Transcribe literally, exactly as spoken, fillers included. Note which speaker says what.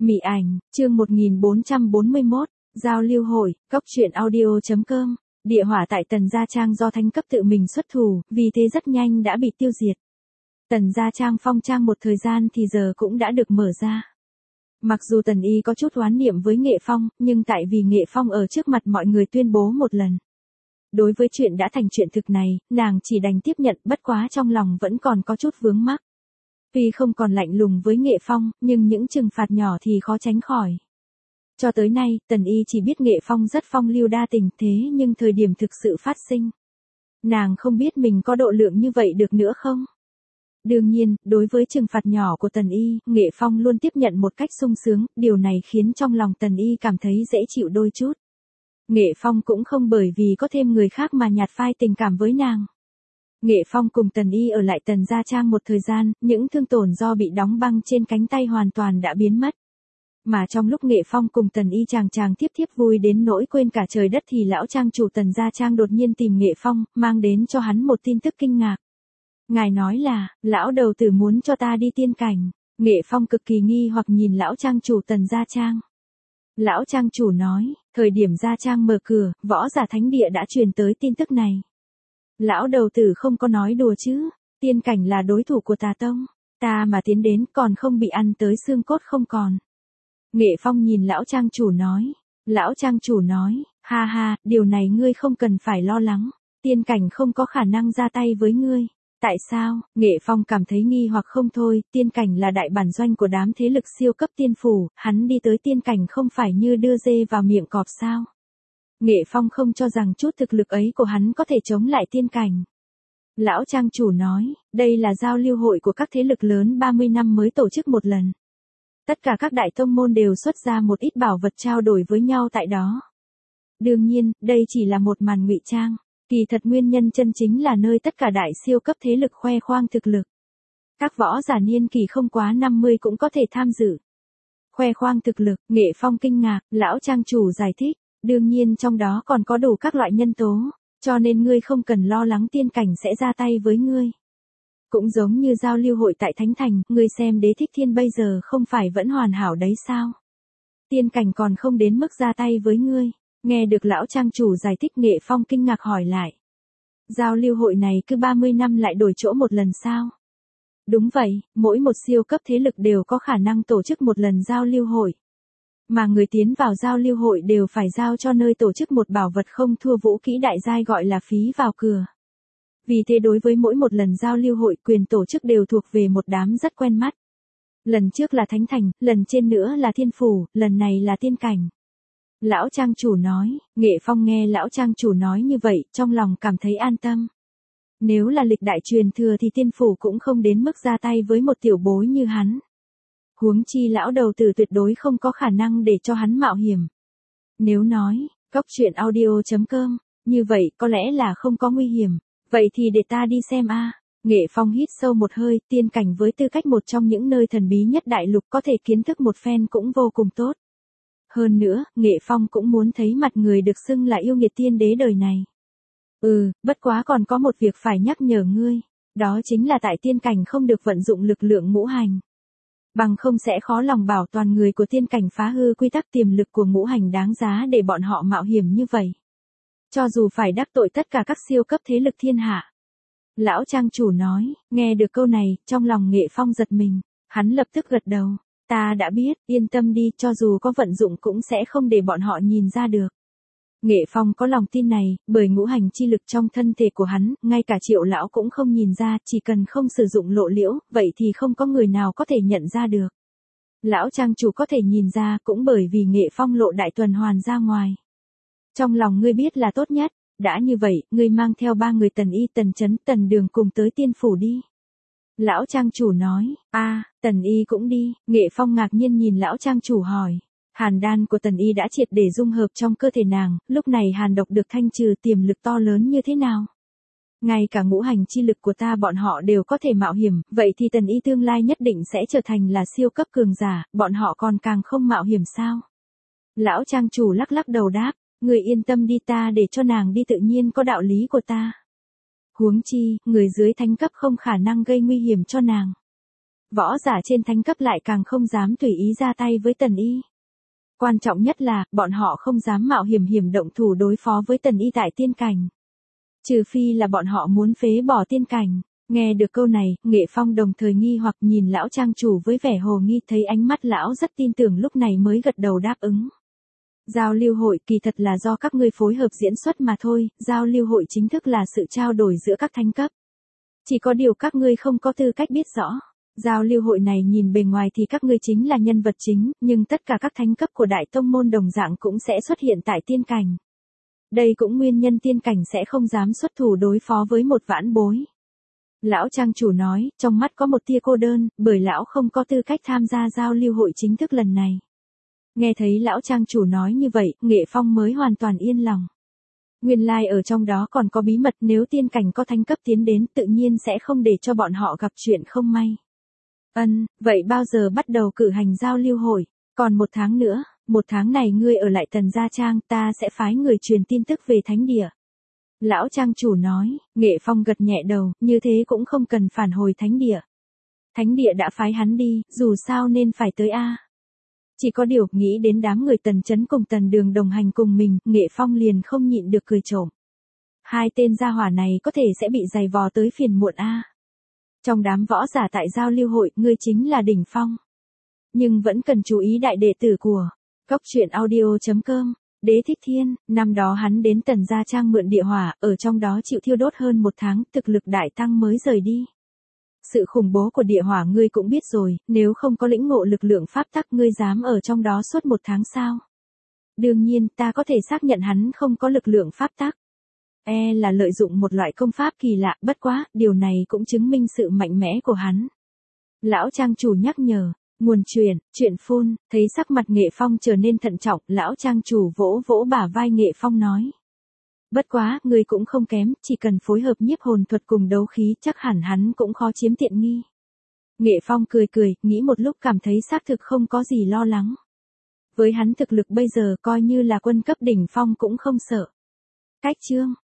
Speaker 1: Mị ảnh, chương một nghìn bốn trăm bốn mươi mốt, giao lưu hội, cốc truyện audio.com, địa hỏa tại Tần Gia Trang do Thánh cấp tự mình xuất thủ, vì thế rất nhanh đã bị tiêu diệt. Tần Gia Trang phong trang một thời gian thì giờ cũng đã được mở ra. Mặc dù Tần Y có chút oán niệm với Nghệ Phong, nhưng tại vì Nghệ Phong ở trước mặt mọi người tuyên bố một lần. Đối với chuyện đã thành chuyện thực này, nàng chỉ đành tiếp nhận, bất quá trong lòng vẫn còn có chút vướng mắc. Tuy không còn lạnh lùng với Nghệ Phong, nhưng những trừng phạt nhỏ thì khó tránh khỏi. Cho tới nay, Tần Y chỉ biết Nghệ Phong rất phong lưu đa tình, thế nhưng thời điểm thực sự phát sinh, nàng không biết mình có độ lượng như vậy được nữa không? Đương nhiên, đối với trừng phạt nhỏ của Tần Y, Nghệ Phong luôn tiếp nhận một cách sung sướng, điều này khiến trong lòng Tần Y cảm thấy dễ chịu đôi chút. Nghệ Phong cũng không bởi vì có thêm người khác mà nhạt phai tình cảm với nàng. Nghệ Phong cùng Tần Y ở lại Tần Gia Trang một thời gian, những thương tổn do bị đóng băng trên cánh tay hoàn toàn đã biến mất. Mà trong lúc Nghệ Phong cùng Tần Y chàng chàng tiếp tiếp vui đến nỗi quên cả trời đất thì lão trang chủ Tần Gia Trang đột nhiên tìm Nghệ Phong, mang đến cho hắn một tin tức kinh ngạc. Ngài nói là, lão đầu tử muốn cho ta đi tiên cảnh. Nghệ Phong cực kỳ nghi hoặc nhìn lão trang chủ Tần Gia Trang. Lão trang chủ nói, thời điểm Gia Trang mở cửa, võ giả thánh địa đã truyền tới tin tức này. Lão đầu tử không có nói đùa chứ, tiên cảnh là đối thủ của tà tông, ta mà tiến đến còn không bị ăn tới xương cốt không còn. Nghệ Phong nhìn lão trang chủ nói, lão trang chủ nói, ha ha, điều này ngươi không cần phải lo lắng, tiên cảnh không có khả năng ra tay với ngươi. Tại sao? Nghệ Phong cảm thấy nghi hoặc không thôi, tiên cảnh là đại bản doanh của đám thế lực siêu cấp tiên phủ, hắn đi tới tiên cảnh không phải như đưa dê vào miệng cọp sao? Nghệ Phong không cho rằng chút thực lực ấy của hắn có thể chống lại tiên cảnh. Lão trang chủ nói, đây là giao lưu hội của các thế lực lớn ba mươi năm mới tổ chức một lần. Tất cả các đại tông môn đều xuất ra một ít bảo vật trao đổi với nhau tại đó. Đương nhiên, đây chỉ là một màn ngụy trang. Kỳ thật nguyên nhân chân chính là nơi tất cả đại siêu cấp thế lực khoe khoang thực lực. Các võ giả niên kỳ không quá năm mươi cũng có thể tham dự. Khoe khoang thực lực, Nghệ Phong kinh ngạc, lão trang chủ giải thích, đương nhiên trong đó còn có đủ các loại nhân tố, cho nên ngươi không cần lo lắng tiên cảnh sẽ ra tay với ngươi. Cũng giống như giao lưu hội tại Thánh Thành, ngươi xem Đế Thích Thiên bây giờ không phải vẫn hoàn hảo đấy sao? Tiên cảnh còn không đến mức ra tay với ngươi. Nghe được lão trang chủ giải thích, Nghệ Phong kinh ngạc hỏi lại. Giao lưu hội này cứ ba mươi năm lại đổi chỗ một lần sao? Đúng vậy, mỗi một siêu cấp thế lực đều có khả năng tổ chức một lần giao lưu hội. Mà người tiến vào giao lưu hội đều phải giao cho nơi tổ chức một bảo vật không thua vũ kỹ đại giai gọi là phí vào cửa. Vì thế đối với mỗi một lần giao lưu hội, quyền tổ chức đều thuộc về một đám rất quen mắt. Lần trước là Thánh Thành, lần trên nữa là Thiên Phủ, lần này là tiên cảnh. Lão trang chủ nói, Nghệ Phong nghe lão trang chủ nói như vậy, trong lòng cảm thấy an tâm. Nếu là lịch đại truyền thừa thì tiên phủ cũng không đến mức ra tay với một tiểu bối như hắn. Huống chi lão đầu tử tuyệt đối không có khả năng để cho hắn mạo hiểm. Nếu nói, cốc truyện audio.com, như vậy có lẽ là không có nguy hiểm, vậy thì để ta đi xem a. Nghệ Phong hít sâu một hơi, tiên cảnh với tư cách một trong những nơi thần bí nhất đại lục có thể kiến thức một phen cũng vô cùng tốt. Hơn nữa, Nghệ Phong cũng muốn thấy mặt người được xưng là yêu nghiệt tiên đế đời này. Ừ, bất quá còn có một việc phải nhắc nhở ngươi, đó chính là tại tiên cảnh không được vận dụng lực lượng ngũ hành. Bằng không sẽ khó lòng bảo toàn người của tiên cảnh phá hư quy tắc tiềm lực của ngũ hành đáng giá để bọn họ mạo hiểm như vậy. Cho dù phải đắc tội tất cả các siêu cấp thế lực thiên hạ. Lão trang chủ nói, nghe được câu này, trong lòng Nghệ Phong giật mình, hắn lập tức gật đầu. Ta đã biết, yên tâm đi, cho dù có vận dụng cũng sẽ không để bọn họ nhìn ra được. Nghệ Phong có lòng tin này, bởi ngũ hành chi lực trong thân thể của hắn, ngay cả Triệu lão cũng không nhìn ra, chỉ cần không sử dụng lộ liễu, vậy thì không có người nào có thể nhận ra được. Lão trang chủ có thể nhìn ra cũng bởi vì Nghệ Phong lộ đại tuần hoàn ra ngoài. Trong lòng ngươi biết là tốt nhất, đã như vậy, ngươi mang theo ba người Tần Y, Tần Chấn, Tần Đường cùng tới tiên phủ đi. Lão trang chủ nói, a, à, Tần Y cũng đi. Nghệ Phong ngạc nhiên nhìn lão trang chủ hỏi. Hàn đan của Tần Y đã triệt để dung hợp trong cơ thể nàng, lúc này hàn độc được thanh trừ, tiềm lực to lớn như thế nào? Ngay cả ngũ hành chi lực của ta bọn họ đều có thể mạo hiểm, vậy thì Tần Y tương lai nhất định sẽ trở thành là siêu cấp cường giả, bọn họ còn càng không mạo hiểm sao? Lão trang chủ lắc lắc đầu đáp, người yên tâm đi, ta để cho nàng đi tự nhiên có đạo lý của ta. Huống chi, người dưới thánh cấp không khả năng gây nguy hiểm cho nàng. võ giả trên thánh cấp lại càng không dám tùy ý ra tay với Tần Y. Quan trọng nhất là, bọn họ không dám mạo hiểm hiểm động thủ đối phó với Tần Y tại tiên cảnh. Trừ phi là bọn họ muốn phế bỏ tiên cảnh. Nghe được câu này, Nghệ Phong đồng thời nghi hoặc nhìn lão trang chủ với vẻ hồ nghi, thấy ánh mắt lão rất tin tưởng lúc này mới gật đầu đáp ứng. Giao lưu hội kỳ thật là do các ngươi phối hợp diễn xuất mà thôi, giao lưu hội chính thức là sự trao đổi giữa các thánh cấp. Chỉ có điều các ngươi không có tư cách biết rõ. Giao lưu hội này nhìn bề ngoài thì các ngươi chính là nhân vật chính, nhưng tất cả các thánh cấp của đại tông môn đồng dạng cũng sẽ xuất hiện tại tiên cảnh. Đây cũng nguyên nhân tiên cảnh sẽ không dám xuất thủ đối phó với một vãn bối. Lão trang chủ nói, trong mắt có một tia cô đơn, bởi lão không có tư cách tham gia giao lưu hội chính thức lần này. Nghe thấy lão trang chủ nói như vậy, Nghệ Phong mới hoàn toàn yên lòng. Nguyên lai ở trong đó còn có bí mật, nếu tiên cảnh có thánh cấp tiến đến tự nhiên sẽ không để cho bọn họ gặp chuyện không may. Ân, vậy bao giờ bắt đầu cử hành giao lưu hội? Còn một tháng nữa, một tháng này ngươi ở lại Tần Gia Trang, ta sẽ phái người truyền tin tức về thánh địa. Lão trang chủ nói, Nghệ Phong gật nhẹ đầu, như thế cũng không cần phản hồi thánh địa. Thánh địa đã phái hắn đi, dù sao nên phải tới a. Chỉ có điều, nghĩ đến đám người Tần Chấn cùng Tần Đường đồng hành cùng mình, Nghệ Phong liền không nhịn được cười trộm. Hai tên gia hỏa này có thể sẽ bị giày vò tới phiền muộn a. Trong đám võ giả tại giao lưu hội, ngươi chính là đỉnh phong. Nhưng vẫn cần chú ý đại đệ tử của Cốc Truyện Audio chấm com. Đế Thích Thiên, năm đó hắn đến Tần Gia Trang mượn địa hỏa, ở trong đó chịu thiêu đốt hơn một tháng, thực lực đại tăng mới rời đi. Sự khủng bố của địa hỏa ngươi cũng biết rồi, nếu không có lĩnh ngộ lực lượng pháp tắc ngươi dám ở trong đó suốt một tháng sao? Đương nhiên, ta có thể xác nhận hắn không có lực lượng pháp tắc. E là lợi dụng một loại công pháp kỳ lạ, bất quá, điều này cũng chứng minh sự mạnh mẽ của hắn. Lão trang chủ nhắc nhở. Nguồn truyền, chuyện phun, thấy sắc mặt Nghệ Phong trở nên thận trọng, lão trang chủ vỗ vỗ bả vai Nghệ Phong nói. Bất quá, người cũng không kém, chỉ cần phối hợp nhiếp hồn thuật cùng đấu khí chắc hẳn hắn cũng khó chiếm tiện nghi. Nghệ Phong cười cười, nghĩ một lúc cảm thấy xác thực không có gì lo lắng. Với hắn thực lực bây giờ coi như là quân cấp đỉnh phong cũng không sợ. Cách chương.